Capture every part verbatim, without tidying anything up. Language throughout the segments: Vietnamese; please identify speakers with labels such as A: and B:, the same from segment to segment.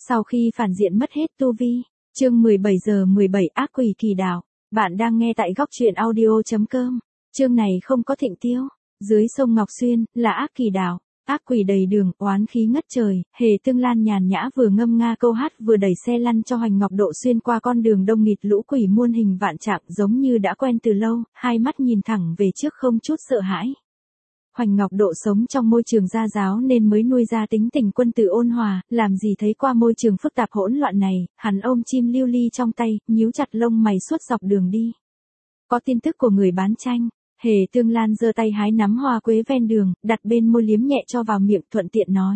A: Sau khi phản diện mất hết tu vi, chương mười bảy giờ mười bảy ác quỷ kỳ đạo. Bạn đang nghe tại góc truyện audio.com. Chương này không có Thịnh Tiêu. Dưới sông Ngọc Xuyên, là ác kỳ đạo. Ác quỷ đầy đường, oán khí ngất trời, Hề Tương Lan nhàn nhã vừa ngâm nga câu hát vừa đẩy xe lăn cho Hoành Ngọc Độ xuyên qua con đường đông nghịt lũ quỷ muôn hình vạn trạng giống như đã quen từ lâu, hai mắt nhìn thẳng về trước không chút sợ hãi. Hoành Ngọc Độ sống trong môi trường gia giáo nên mới nuôi ra tính tình quân tử ôn hòa, làm gì thấy qua môi trường phức tạp hỗn loạn này, hắn ôm chim lưu ly trong tay, nhíu chặt lông mày suốt dọc đường đi. Có tin tức của người bán tranh. Hề Tương Lan giơ tay hái nắm hoa quế ven đường, đặt bên môi liếm nhẹ cho vào miệng thuận tiện nói.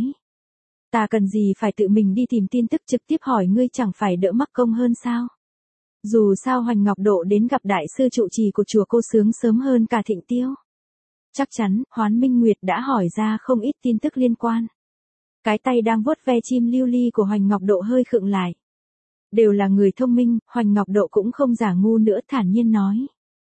A: Ta cần gì phải tự mình đi tìm tin tức trực tiếp hỏi ngươi chẳng phải đỡ mắc công hơn sao? Dù sao Hoành Ngọc Độ đến gặp đại sư trụ trì của chùa Cô Sướng sớm hơn cả Thịnh Tiêu. Chắc chắn, Hoán Minh Nguyệt đã hỏi ra không ít tin tức liên quan. Cái tay đang vuốt ve chim lưu ly của Hoành Ngọc Độ hơi khựng lại. Đều là người thông minh, Hoành Ngọc Độ cũng không giả ngu nữa thản nhiên nói.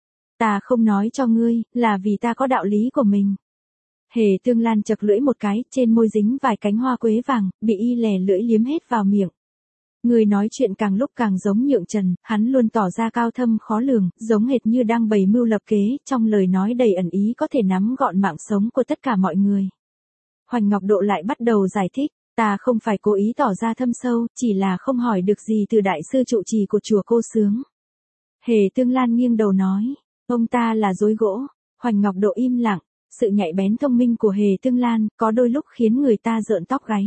A: Ta không nói cho ngươi, là vì ta có đạo lý của mình. Hề Tương Lan chật lưỡi một cái, trên môi dính vài cánh hoa quế vàng, bị y lè lưỡi liếm hết vào miệng. Người nói chuyện càng lúc càng giống Nhượng Trần, hắn luôn tỏ ra cao thâm khó lường, giống hệt như đang bày mưu lập kế, trong lời nói đầy ẩn ý có thể nắm gọn mạng sống của tất cả mọi người. Hoành Ngọc Độ lại bắt đầu giải thích, ta không phải cố ý tỏ ra thâm sâu, chỉ là không hỏi được gì từ đại sư trụ trì của chùa Cô Sướng. Hề Tương Lan nghiêng đầu nói. Ông ta là dối gỗ. Hoành Ngọc Độ im lặng, sự nhạy bén thông minh của Hề Tương Lan có đôi lúc khiến người ta rợn tóc gáy.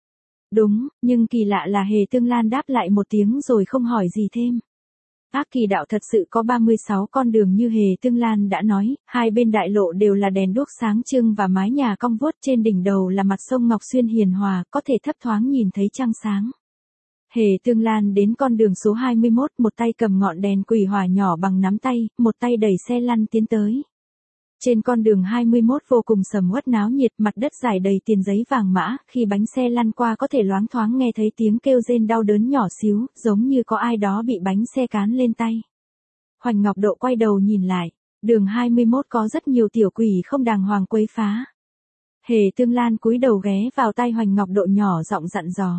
A: Đúng, nhưng kỳ lạ là Hề Tương Lan đáp lại một tiếng rồi không hỏi gì thêm. Ác kỳ đạo thật sự có ba mươi sáu con đường như Hề Tương Lan đã nói, hai bên đại lộ đều là đèn đuốc sáng trưng và mái nhà cong vuốt trên đỉnh đầu là mặt sông Ngọc Xuyên hiền hòa, có thể thấp thoáng nhìn thấy trăng sáng. Hề Tương Lan đến con đường số hai mươi mốt, một tay cầm ngọn đèn quỷ hỏa nhỏ bằng nắm tay, một tay đẩy xe lăn tiến tới. Trên con đường hai mươi mốt vô cùng sầm uất náo nhiệt, mặt đất rải đầy tiền giấy vàng mã, khi bánh xe lăn qua có thể loáng thoáng nghe thấy tiếng kêu rên đau đớn nhỏ xíu, giống như có ai đó bị bánh xe cán lên tay. Hoành Ngọc Độ quay đầu nhìn lại, đường hai mươi mốt có rất nhiều tiểu quỷ không đàng hoàng quấy phá. Hề Tương Lan cúi đầu ghé vào tai Hoành Ngọc Độ nhỏ giọng dặn dò.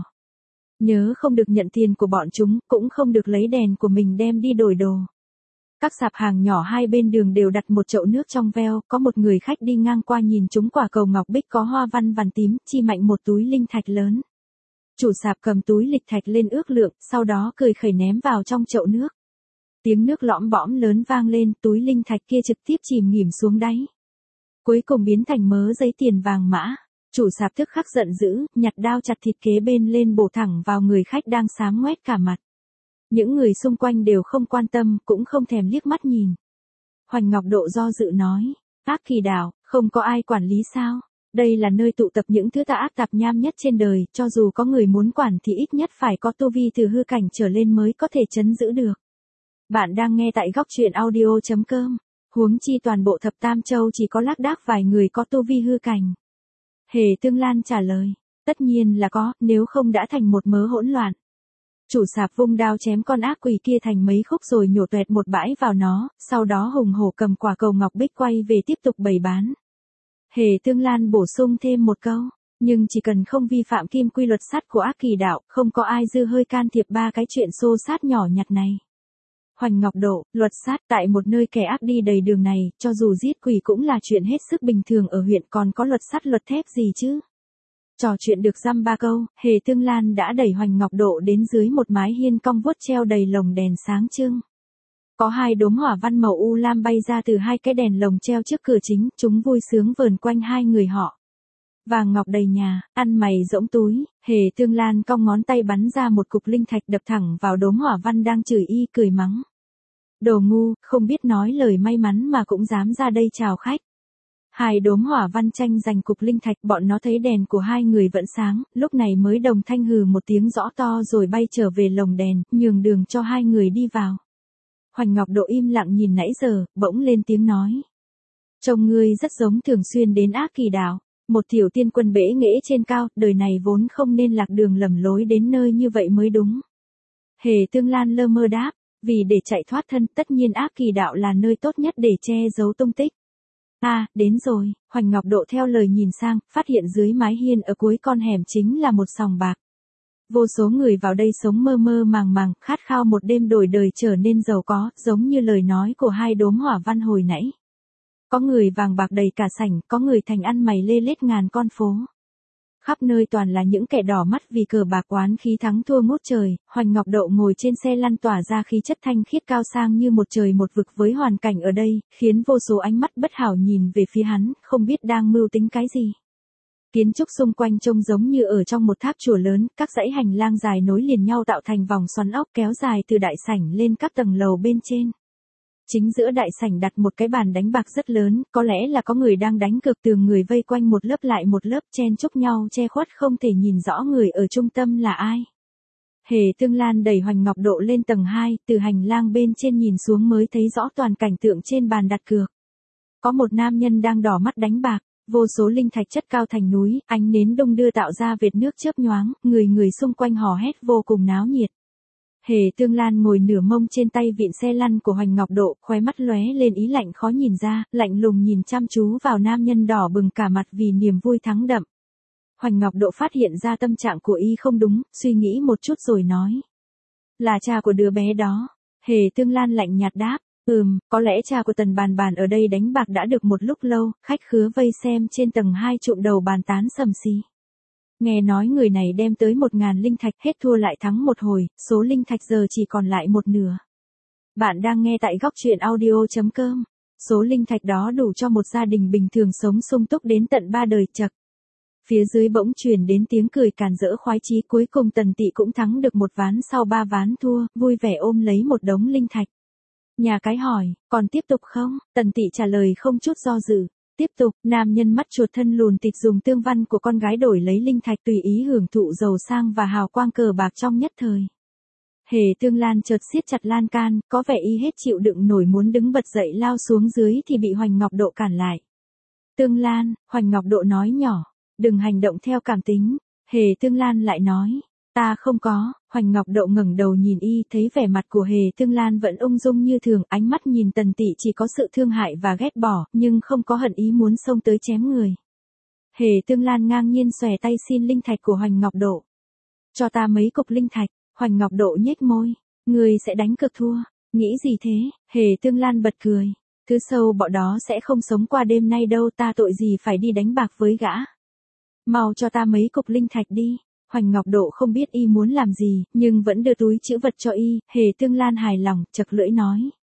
A: Nhớ không được nhận tiền của bọn chúng, cũng không được lấy đèn của mình đem đi đổi đồ. Các sạp hàng nhỏ hai bên đường đều đặt một chậu nước trong veo, có một người khách đi ngang qua nhìn chúng quả cầu ngọc bích có hoa văn vằn tím, chi mạnh một túi linh thạch lớn. Chủ sạp cầm túi lịch thạch lên ước lượng, sau đó cười khẩy ném vào trong chậu nước. Tiếng nước lõm bõm lớn vang lên, túi linh thạch kia trực tiếp chìm nghỉm xuống đáy. Cuối cùng biến thành mớ giấy tiền vàng mã. Chủ sạp tức khắc giận dữ, nhặt đao chặt thịt kế bên lên bổ thẳng vào người khách đang xám ngoét cả mặt. Những người xung quanh đều không quan tâm, cũng không thèm liếc mắt nhìn. Hoành Ngọc Độ do dự nói, ác kỳ đạo, không có ai quản lý sao? Đây là nơi tụ tập những thứ tà ác tạp nham nhất trên đời, cho dù có người muốn quản thì ít nhất phải có tu vi từ hư cảnh trở lên mới có thể trấn giữ được. Bạn đang nghe tại góc truyện audio.com. Huống chi toàn bộ thập tam châu chỉ có lác đác vài người có tu vi hư cảnh. Hề Tương Lan trả lời, tất nhiên là có, nếu không đã thành một mớ hỗn loạn. Chủ sạp vung đao chém con ác quỷ kia thành mấy khúc rồi nhổ tuẹt một bãi vào nó, sau đó hùng hổ cầm quả cầu ngọc bích quay về tiếp tục bày bán. Hề Tương Lan bổ sung thêm một câu, nhưng chỉ cần không vi phạm kim quy luật sắt của ác kỳ đạo, không có ai dư hơi can thiệp ba cái chuyện xô sát nhỏ nhặt này. Hoành Ngọc Độ, luật sát tại một nơi kẻ ác đi đầy đường này, cho dù giết quỷ cũng là chuyện hết sức bình thường ở huyện, còn có luật sắt luật thép gì chứ? Trò chuyện được dăm ba câu, Hề Tương Lan đã đẩy Hoành Ngọc Độ đến dưới một mái hiên cong vuốt treo đầy lồng đèn sáng trưng. Có hai đốm hỏa văn màu u lam bay ra từ hai cái đèn lồng treo trước cửa chính, chúng vui sướng vờn quanh hai người họ. Vàng ngọc đầy nhà, ăn mày rỗng túi, Hề Tương Lan cong ngón tay bắn ra một cục linh thạch đập thẳng vào đốm hỏa văn đang chửi y cười mắng. Đồ ngu, không biết nói lời may mắn mà cũng dám ra đây chào khách. Hai đốm hỏa văn tranh giành cục linh thạch, bọn nó thấy đèn của hai người vẫn sáng, lúc này mới đồng thanh hừ một tiếng rõ to rồi bay trở về lồng đèn, nhường đường cho hai người đi vào. Hoành Ngọc Độ im lặng nhìn nãy giờ, bỗng lên tiếng nói. Trông ngươi rất giống thường xuyên đến ác kỳ đạo, một tiểu tiên quân bể nghễ trên cao, đời này vốn không nên lạc đường lầm lối đến nơi như vậy mới đúng. Hề Tương Lan lơ mơ đáp, vì để chạy thoát thân tất nhiên ác kỳ đạo là nơi tốt nhất để che giấu tung tích. À, đến rồi, Hoành Ngọc Độ theo lời nhìn sang, phát hiện dưới mái hiên ở cuối con hẻm chính là một sòng bạc. Vô số người vào đây sống mơ mơ màng màng, khát khao một đêm đổi đời trở nên giàu có, giống như lời nói của hai đốm hỏa văn hồi nãy. Có người vàng bạc đầy cả sảnh, có người thành ăn mày lê lết ngàn con phố. Khắp nơi toàn là những kẻ đỏ mắt vì cờ bạc oán khí thắng thua ngút trời. Hoành Ngọc Độ ngồi trên xe lăn tỏa ra khí chất thanh khiết cao sang như một trời một vực, với hoàn cảnh ở đây, khiến vô số ánh mắt bất hảo nhìn về phía hắn, không biết đang mưu tính cái gì. Kiến trúc xung quanh trông giống như ở trong một tháp chùa lớn, các dãy hành lang dài nối liền nhau tạo thành vòng xoắn ốc kéo dài từ đại sảnh lên các tầng lầu bên trên. Chính giữa đại sảnh đặt một cái bàn đánh bạc rất lớn, có lẽ là có người đang đánh cược, tường người vây quanh một lớp lại một lớp chen chúc nhau che khuất không thể nhìn rõ người ở trung tâm là ai. Hề Tương Lan đẩy Hoành Ngọc Độ lên tầng hai, từ hành lang bên trên nhìn xuống mới thấy rõ toàn cảnh tượng trên bàn đặt cược. Có một nam nhân đang đỏ mắt đánh bạc, vô số linh thạch chất cao thành núi, ánh nến đung đưa tạo ra vệt nước chớp nhoáng, người người xung quanh hò hét vô cùng náo nhiệt. Hề Tương Lan ngồi nửa mông trên tay vịn xe lăn của Hoành Ngọc Độ, khóe mắt lóe lên ý lạnh khó nhìn ra, lạnh lùng nhìn chăm chú vào nam nhân đỏ bừng cả mặt vì niềm vui thắng đậm. Hoành Ngọc Độ phát hiện ra tâm trạng của y không đúng, suy nghĩ một chút rồi nói. Là cha của đứa bé đó. Hề Tương Lan lạnh nhạt đáp, ừm, có lẽ cha của Tần Bàn Bàn ở đây đánh bạc đã được một lúc lâu, khách khứa vây xem trên tầng hai trụm đầu bàn tán sầm xì. Nghe nói người này đem tới một ngàn linh thạch, hết thua lại thắng một hồi, số linh thạch giờ chỉ còn lại một nửa. Bạn đang nghe tại góc truyện audio chấm com. Số linh thạch đó đủ cho một gia đình bình thường sống sung túc đến tận ba đời chậc. Phía dưới bỗng truyền đến tiếng cười càn rỡ khoái chí, cuối cùng Tần Tị cũng thắng được một ván sau ba ván thua, vui vẻ ôm lấy một đống linh thạch. Nhà cái hỏi, còn tiếp tục không? Tần Tị trả lời không chút do dự. Tiếp tục, nam nhân mắt chuột thân lùn tịt dùng tương văn của con gái đổi lấy linh thạch, tùy ý hưởng thụ giàu sang và hào quang cờ bạc trong nhất thời. Hề Tương Lan chợt siết chặt lan can, có vẻ y hết chịu đựng nổi, muốn đứng bật dậy lao xuống dưới thì bị Hoành Ngọc Độ cản lại. Tương Lan, Hoành Ngọc Độ nói nhỏ, đừng hành động theo cảm tính. Hề Tương Lan lại nói, ta không có. Hoành Ngọc Độ ngẩng đầu nhìn y, thấy vẻ mặt của Hề Tương Lan vẫn ung dung như thường, ánh mắt nhìn Tần Tị chỉ có sự thương hại và ghét bỏ, nhưng không có hận ý muốn xông tới chém người. Hề Tương Lan ngang nhiên xòe tay xin linh thạch của Hoành Ngọc Độ. Cho ta mấy cục linh thạch. Hoành Ngọc Độ nhếch môi, ngươi sẽ đánh cược thua, nghĩ gì thế? Hề Tương Lan bật cười, thứ sâu bọ đó sẽ không sống qua đêm nay đâu, ta tội gì phải đi đánh bạc với gã. Mau cho ta mấy cục linh thạch đi. Hoành Ngọc Độ không biết y muốn làm gì, nhưng vẫn đưa túi trữ vật cho y. Hề Tương Lan hài lòng, chật lưỡi nói.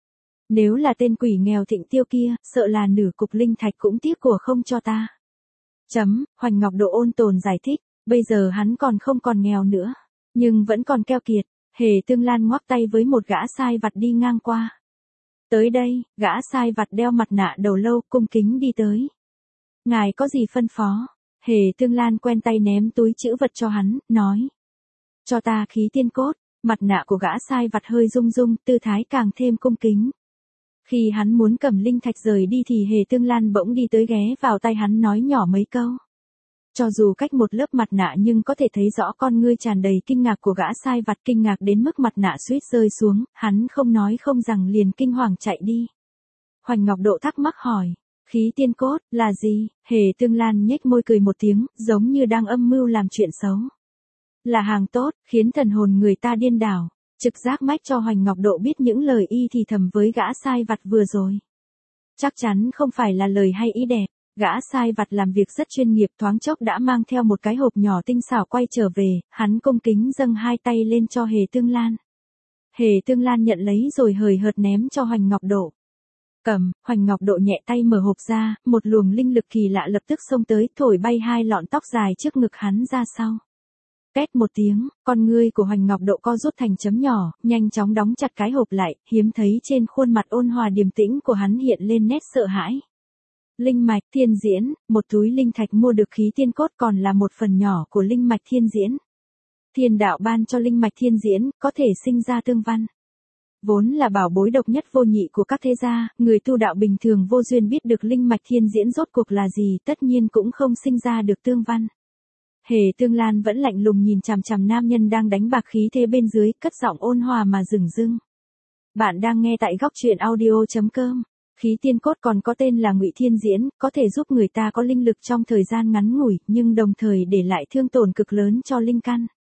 A: Nếu là tên quỷ nghèo Thịnh Tiêu kia, sợ là nửa cục linh thạch cũng tiếc của không cho ta. Chấm, Hoành Ngọc Độ ôn tồn giải thích, bây giờ hắn còn không còn nghèo nữa, nhưng vẫn còn keo kiệt. Hề Tương Lan ngoắc tay với một gã sai vặt đi ngang qua. Tới đây, gã sai vặt đeo mặt nạ đầu lâu cung kính đi tới. Ngài có gì phân phó? Hề Tương Lan quen tay ném túi trữ vật cho hắn, nói. Cho ta khí tiên cốt. Mặt nạ của gã sai vặt hơi rung rung, tư thái càng thêm cung kính. Khi hắn muốn cầm linh thạch rời đi thì Hề Tương Lan bỗng đi tới ghé vào tay hắn nói nhỏ mấy câu. Cho dù cách một lớp mặt nạ nhưng có thể thấy rõ con ngươi tràn đầy kinh ngạc của gã sai vặt, kinh ngạc đến mức mặt nạ suýt rơi xuống, hắn không nói không rằng liền kinh hoàng chạy đi. Hoành Ngọc Độ thắc mắc hỏi. Khí tiên cốt, là gì? Hề Tương Lan nhếch môi cười một tiếng, giống như đang âm mưu làm chuyện xấu. Là hàng tốt, khiến thần hồn người ta điên đảo. Trực giác mách cho Hoành Ngọc Độ biết những lời y thì thầm với gã sai vặt vừa rồi. Chắc chắn không phải là lời hay ý đẹp. Gã sai vặt làm việc rất chuyên nghiệp, thoáng chốc đã mang theo một cái hộp nhỏ tinh xảo quay trở về, hắn cung kính dâng hai tay lên cho Hề Tương Lan. Hề Tương Lan nhận lấy rồi hời hợt ném cho Hoành Ngọc Độ. Cầm, Hoành Ngọc Độ nhẹ tay mở hộp ra, một luồng linh lực kỳ lạ lập tức xông tới, thổi bay hai lọn tóc dài trước ngực hắn ra sau. Két một tiếng, con ngươi của Hoành Ngọc Độ co rút thành chấm nhỏ, nhanh chóng đóng chặt cái hộp lại, hiếm thấy trên khuôn mặt ôn hòa điềm tĩnh của hắn hiện lên nét sợ hãi. Linh mạch thiên diễn, một túi linh thạch mua được khí tiên cốt còn là một phần nhỏ của linh mạch thiên diễn. Thiên đạo ban cho linh mạch thiên diễn, có thể sinh ra tương văn. Vốn là bảo bối độc nhất vô nhị của các thế gia, người tu đạo bình thường vô duyên biết được linh mạch thiên diễn rốt cuộc là gì, tất nhiên cũng không sinh ra được tương văn. Hề Tương Lan vẫn lạnh lùng nhìn chằm chằm nam nhân đang đánh bạc khí thế bên dưới, cất giọng ôn hòa mà dửng dưng. Bạn đang nghe tại góc truyện audio chấm com. Khí tiên cốt còn có tên là Ngụy Thiên Diễn, có thể giúp người ta có linh lực trong thời gian ngắn ngủi, nhưng đồng thời để lại thương tổn cực lớn cho linh căn.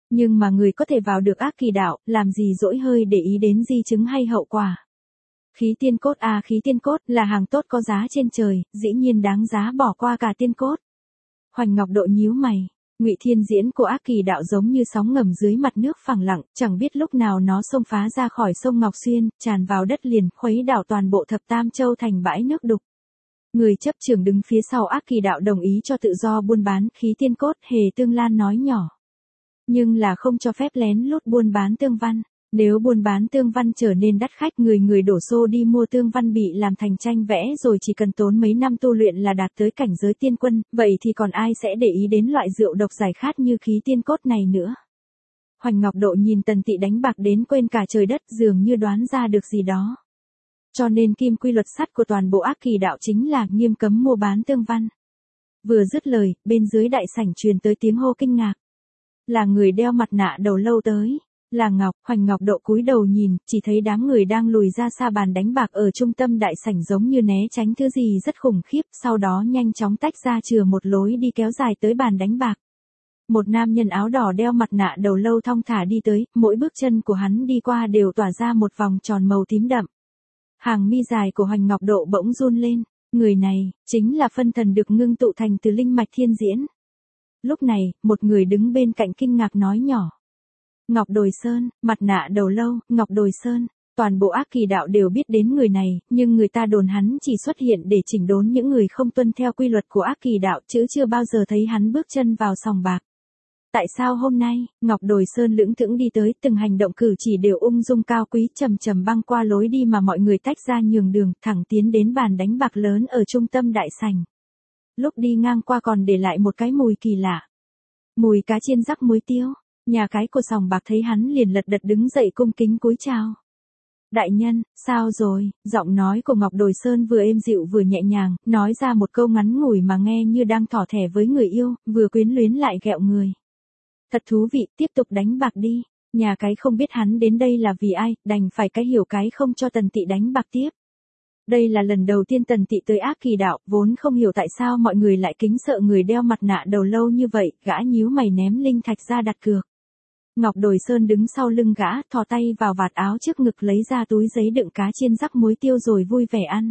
A: Nhưng mà người có thể vào được ác kỳ đạo, làm gì dỗi hơi để ý đến di chứng hay hậu quả. Khí tiên cốt à, khí tiên cốt là hàng tốt có giá trên trời, dĩ nhiên đáng giá bỏ qua cả tiên cốt. Hoành Ngọc Độ nhíu mày, Ngụy Thiên diễn của ác kỳ đạo giống như sóng ngầm dưới mặt nước phẳng lặng, chẳng biết lúc nào nó xông phá ra khỏi sông Ngọc Xuyên, tràn vào đất liền, khuấy đảo toàn bộ thập tam châu thành bãi nước đục. Người chấp trưởng đứng phía sau ác kỳ đạo đồng ý cho tự do buôn bán khí tiên cốt, Hề Tương Lan nói nhỏ. Nhưng là không cho phép lén lút buôn bán tương văn. Nếu buôn bán tương văn trở nên đắt khách, người người đổ xô đi mua tương văn bị làm thành tranh vẽ rồi chỉ cần tốn mấy năm tu luyện là đạt tới cảnh giới tiên quân, vậy thì còn ai sẽ để ý đến loại rượu độc giải khát như khí tiên cốt này nữa. Hoành Ngọc Độ nhìn Tần Tị đánh bạc đến quên cả trời đất, dường như đoán ra được gì đó. Cho nên kim quy luật sắt của toàn bộ ác kỳ đạo chính là nghiêm cấm mua bán tương văn. Vừa dứt lời, bên dưới đại sảnh truyền tới tiếng hô kinh ngạc. Là người đeo mặt nạ đầu lâu tới. Là Ngọc. Hoành Ngọc Độ cúi đầu nhìn, chỉ thấy đám người đang lùi ra xa bàn đánh bạc ở trung tâm đại sảnh giống như né tránh thứ gì rất khủng khiếp, sau đó nhanh chóng tách ra chừa một lối đi kéo dài tới bàn đánh bạc. Một nam nhân áo đỏ đeo mặt nạ đầu lâu thong thả đi tới, mỗi bước chân của hắn đi qua đều tỏa ra một vòng tròn màu tím đậm. Hàng mi dài của Hoành Ngọc Độ bỗng run lên, người này, chính là phân thần được ngưng tụ thành từ linh mạch thiên diễn. Lúc này, một người đứng bên cạnh kinh ngạc nói nhỏ. Ngọc Đồi Sơn, mặt nạ đầu lâu, Ngọc Đồi Sơn, toàn bộ ác kỳ đạo đều biết đến người này, nhưng người ta đồn hắn chỉ xuất hiện để chỉnh đốn những người không tuân theo quy luật của ác kỳ đạo, chứ chưa bao giờ thấy hắn bước chân vào sòng bạc. Tại sao hôm nay, Ngọc Đồi Sơn lững thững đi tới, từng hành động cử chỉ đều ung dung cao quý, chậm chậm băng qua lối đi mà mọi người tách ra nhường đường, thẳng tiến đến bàn đánh bạc lớn ở trung tâm đại sảnh. Lúc đi ngang qua còn để lại một cái mùi kỳ lạ. Mùi cá chiên rắc muối tiêu. Nhà cái của sòng bạc thấy hắn liền lật đật đứng dậy cung kính cúi chào. Đại nhân, sao rồi? Giọng nói của Ngọc Đồi Sơn vừa êm dịu vừa nhẹ nhàng, nói ra một câu ngắn ngủi mà nghe như đang thỏ thẻ với người yêu, vừa quyến luyến lại ghẹo người. Thật thú vị, tiếp tục đánh bạc đi. Nhà cái không biết hắn đến đây là vì ai, đành phải cái hiểu cái không cho Tần Tị đánh bạc tiếp. Đây là lần đầu tiên Tần Tị tới ác kỳ đạo, vốn không hiểu tại sao mọi người lại kính sợ người đeo mặt nạ đầu lâu như vậy, gã nhíu mày ném linh thạch ra đặt cược. Ngọc Đồi Sơn đứng sau lưng gã, thò tay vào vạt áo trước ngực lấy ra túi giấy đựng cá chiên rắc muối tiêu rồi vui vẻ ăn.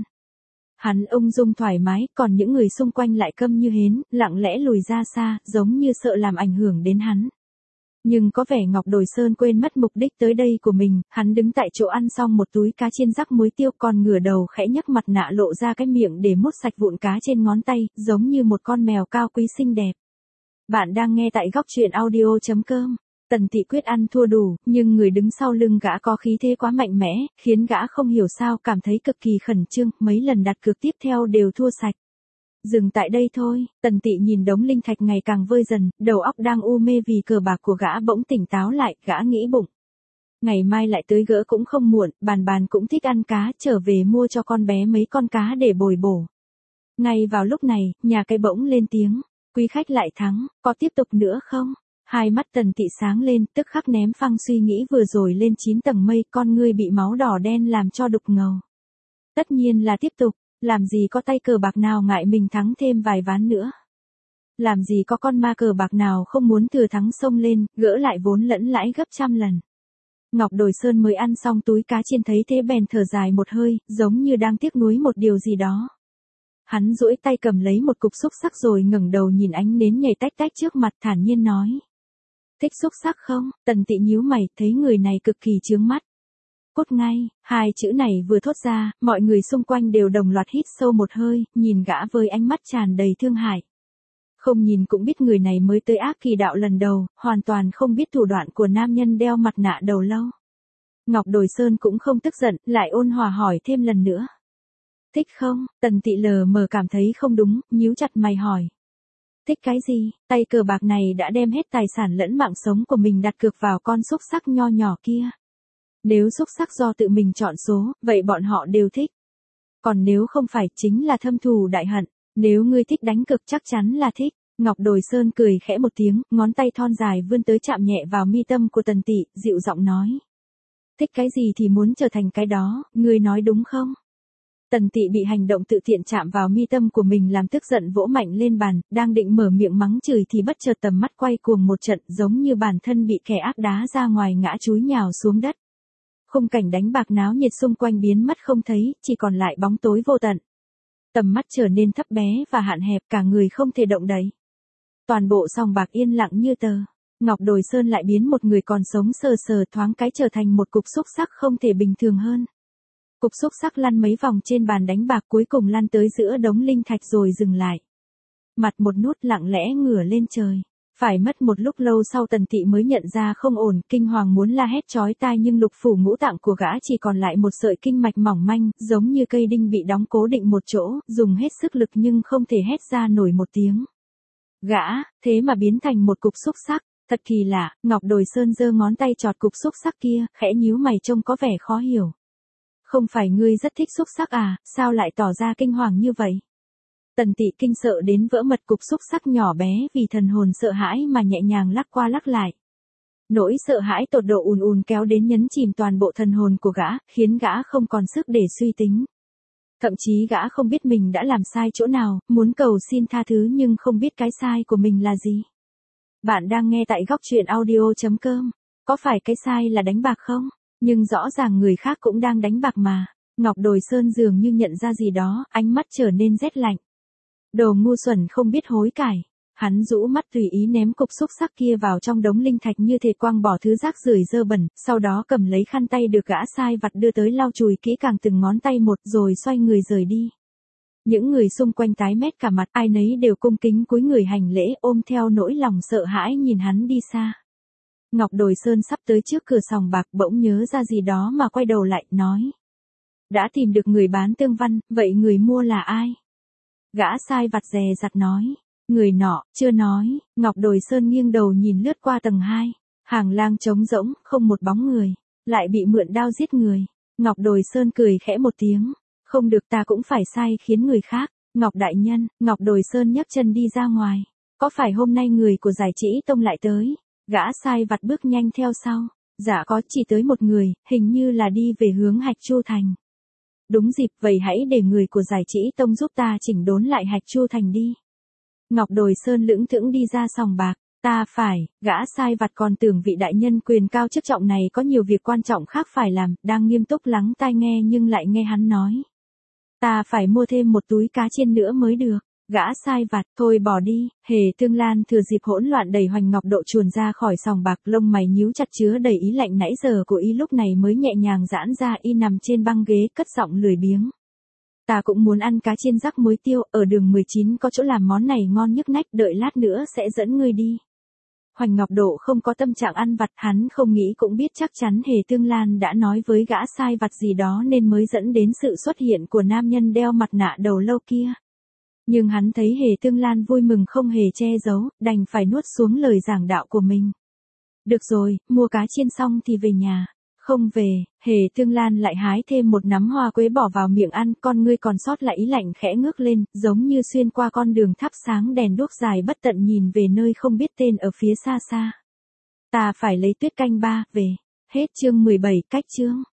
A: Hắn ung dung thoải mái, còn những người xung quanh lại câm như hến, lặng lẽ lùi ra xa, giống như sợ làm ảnh hưởng đến hắn. Nhưng có vẻ Ngọc Đồi Sơn quên mất mục đích tới đây của mình, hắn đứng tại chỗ ăn xong một túi cá chiên rắc muối tiêu, còn ngửa đầu khẽ nhấc mặt nạ lộ ra cái miệng để mút sạch vụn cá trên ngón tay, giống như một con mèo cao quý xinh đẹp. Bạn đang nghe tại góc truyện audio chấm com. Tần Tị quyết ăn thua đủ, nhưng người đứng sau lưng gã có khí thế quá mạnh mẽ, khiến gã không hiểu sao cảm thấy cực kỳ khẩn trương, mấy lần đặt cược tiếp theo đều thua sạch. Dừng tại đây thôi, Tần Tị nhìn đống linh thạch ngày càng vơi dần, đầu óc đang u mê vì cờ bạc của gã bỗng tỉnh táo lại, gã nghĩ bụng. Ngày mai lại tới gỡ cũng không muộn, bàn bàn cũng thích ăn cá, trở về mua cho con bé mấy con cá để bồi bổ. Ngay vào lúc này, nhà cái bỗng lên tiếng, quý khách lại thắng, có tiếp tục nữa không? Hai mắt Tần Tị sáng lên, tức khắc ném phăng suy nghĩ vừa rồi lên chín tầng mây, con ngươi bị máu đỏ đen làm cho đục ngầu. Tất nhiên là tiếp tục, làm gì có tay cờ bạc nào ngại mình thắng thêm vài ván nữa. Làm gì có con ma cờ bạc nào không muốn thừa thắng xông lên, gỡ lại vốn lẫn lãi gấp trăm lần. Ngọc Đồi Sơn mới ăn xong túi cá chiên thấy thế bèn thở dài một hơi, giống như đang tiếc nuối một điều gì đó. Hắn duỗi tay cầm lấy một cục xúc xắc rồi ngẩng đầu nhìn ánh nến nhảy tách tách trước mặt, thản nhiên nói. Thích xúc xắc không? Tần Tị nhíu mày, thấy người này cực kỳ chướng mắt. Cút ngay, hai chữ này vừa thốt ra, mọi người xung quanh đều đồng loạt hít sâu một hơi, nhìn gã với ánh mắt tràn đầy thương hại. Không nhìn cũng biết người này mới tới ác kỳ đạo lần đầu, hoàn toàn không biết thủ đoạn của nam nhân đeo mặt nạ đầu lâu. Ngọc Đồi Sơn cũng không tức giận, lại ôn hòa hỏi thêm lần nữa. Thích không? Tần Tị lờ mờ cảm thấy không đúng, nhíu chặt mày hỏi. Thích cái gì? Tay cờ bạc này đã đem hết tài sản lẫn mạng sống của mình đặt cược vào con xúc xắc nho nhỏ kia. Nếu xúc xắc do tự mình chọn số, vậy bọn họ đều thích. Còn nếu không phải, chính là thâm thù đại hận. Nếu ngươi thích đánh cược chắc chắn là thích. Ngọc Đồi Sơn cười khẽ một tiếng, ngón tay thon dài vươn tới chạm nhẹ vào mi tâm của Tần Tị, dịu giọng nói. Thích cái gì thì muốn trở thành cái đó, ngươi nói đúng không? Tần Tị bị hành động tự tiện chạm vào mi tâm của mình làm tức giận vỗ mạnh lên bàn, đang định mở miệng mắng chửi thì bất chợt tầm mắt quay cuồng một trận, giống như bản thân bị kẻ ác đá ra ngoài ngã chúi nhào xuống đất. Khung cảnh đánh bạc náo nhiệt xung quanh biến mất không thấy, chỉ còn lại bóng tối vô tận. Tầm mắt trở nên thấp bé và hạn hẹp, cả người không thể động đậy. Toàn bộ sòng bạc yên lặng như tờ. Ngọc Đồi Sơn lại biến một người còn sống sờ sờ thoáng cái trở thành một cục xúc xắc không thể bình thường hơn. Cục xúc xắc lăn mấy vòng trên bàn đánh bạc cuối cùng lăn tới giữa đống linh thạch rồi dừng lại. Mặt một nút lặng lẽ ngửa lên trời. Phải mất một lúc lâu sau Tần Tị mới nhận ra không ổn, kinh hoàng muốn la hét chói tai nhưng lục phủ ngũ tạng của gã chỉ còn lại một sợi kinh mạch mỏng manh, giống như cây đinh bị đóng cố định một chỗ, dùng hết sức lực nhưng không thể hét ra nổi một tiếng. Gã, thế mà biến thành một cục xúc xắc, thật kỳ lạ. Ngọc Đồi Sơn giơ ngón tay chọt cục xúc xắc kia, khẽ nhíu mày trông có vẻ khó hiểu. Không phải ngươi rất thích xúc xắc à, sao lại tỏ ra kinh hoàng như vậy? Tần Tị kinh sợ đến vỡ mật, cục xúc xắc nhỏ bé vì thần hồn sợ hãi mà nhẹ nhàng lắc qua lắc lại. Nỗi sợ hãi tột độ ùn ùn kéo đến nhấn chìm toàn bộ thần hồn của gã, khiến gã không còn sức để suy tính. Thậm chí gã không biết mình đã làm sai chỗ nào, muốn cầu xin tha thứ nhưng không biết cái sai của mình là gì. Bạn đang nghe tại góc truyện audio chấm com. Có phải cái sai là đánh bạc không? Nhưng rõ ràng người khác cũng đang đánh bạc mà. Ngọc Đồi Sơn dường như nhận ra gì đó, ánh mắt trở nên rét lạnh. Đồ ngu xuẩn không biết hối cải. Hắn rũ mắt tùy ý ném cục xúc xắc kia vào trong đống linh thạch như thể quăng bỏ thứ rác rưởi dơ bẩn, sau đó cầm lấy khăn tay được gã sai vặt đưa tới lau chùi kỹ càng từng ngón tay một rồi xoay người rời đi. Những người xung quanh tái mét cả mặt, ai nấy đều cung kính cúi người hành lễ, ôm theo nỗi lòng sợ hãi nhìn hắn đi xa. Ngọc Đồi Sơn sắp tới trước cửa sòng bạc bỗng nhớ ra gì đó mà quay đầu lại, nói. Đã tìm được người bán tương văn, vậy người mua là ai? Gã sai vặt dè dặt nói. Người nọ, chưa nói. Ngọc Đồi Sơn nghiêng đầu nhìn lướt qua tầng hai. Hàng lang trống rỗng, không một bóng người. Lại bị mượn đao giết người. Ngọc Đồi Sơn cười khẽ một tiếng. Không được, ta cũng phải sai khiến người khác. Ngọc đại nhân. Ngọc Đồi Sơn nhấc chân đi ra ngoài. Có phải hôm nay người của Giải Trĩ Tông lại tới? Gã sai vặt bước nhanh theo sau. Dạ có, chỉ tới một người, hình như là đi về hướng Hạch Chu Thành. Đúng dịp, vậy hãy để người của Giải Trĩ Tông giúp ta chỉnh đốn lại Hạch Chu Thành đi. Ngọc Đồi Sơn lững thững đi ra sòng bạc. Ta phải, gã sai vặt còn tưởng vị đại nhân quyền cao chức trọng này có nhiều việc quan trọng khác phải làm, đang nghiêm túc lắng tai nghe nhưng lại nghe hắn nói. Ta phải mua thêm một túi cá chiên nữa mới được. Gã sai vặt, thôi bỏ đi. Hề Tương Lan thừa dịp hỗn loạn đẩy Hoành Ngọc Độ chuồn ra khỏi sòng bạc, lông mày nhíu chặt chứa đầy ý lạnh nãy giờ của y lúc này mới nhẹ nhàng giãn ra, y nằm trên băng ghế cất giọng lười biếng. Ta cũng muốn ăn cá chiên rắc muối tiêu, ở đường mười chín có chỗ làm món này ngon nhức nách, đợi lát nữa sẽ dẫn ngươi đi. Hoành Ngọc Độ không có tâm trạng ăn vặt, hắn không nghĩ cũng biết chắc chắn Hề Tương Lan đã nói với gã sai vặt gì đó nên mới dẫn đến sự xuất hiện của nam nhân đeo mặt nạ đầu lâu kia. Nhưng hắn thấy Hề Tương Lan vui mừng không hề che giấu, đành phải nuốt xuống lời giảng đạo của mình. Được rồi, mua cá chiên xong thì về nhà. Không về, Hề Tương Lan lại hái thêm một nắm hoa quế bỏ vào miệng ăn, con ngươi còn sót lại ý lạnh khẽ ngước lên, giống như xuyên qua con đường thắp sáng đèn đuốc dài bất tận nhìn về nơi không biết tên ở phía xa xa. Ta phải lấy tuyết canh ba, về. Hết chương mười bảy, cách chương.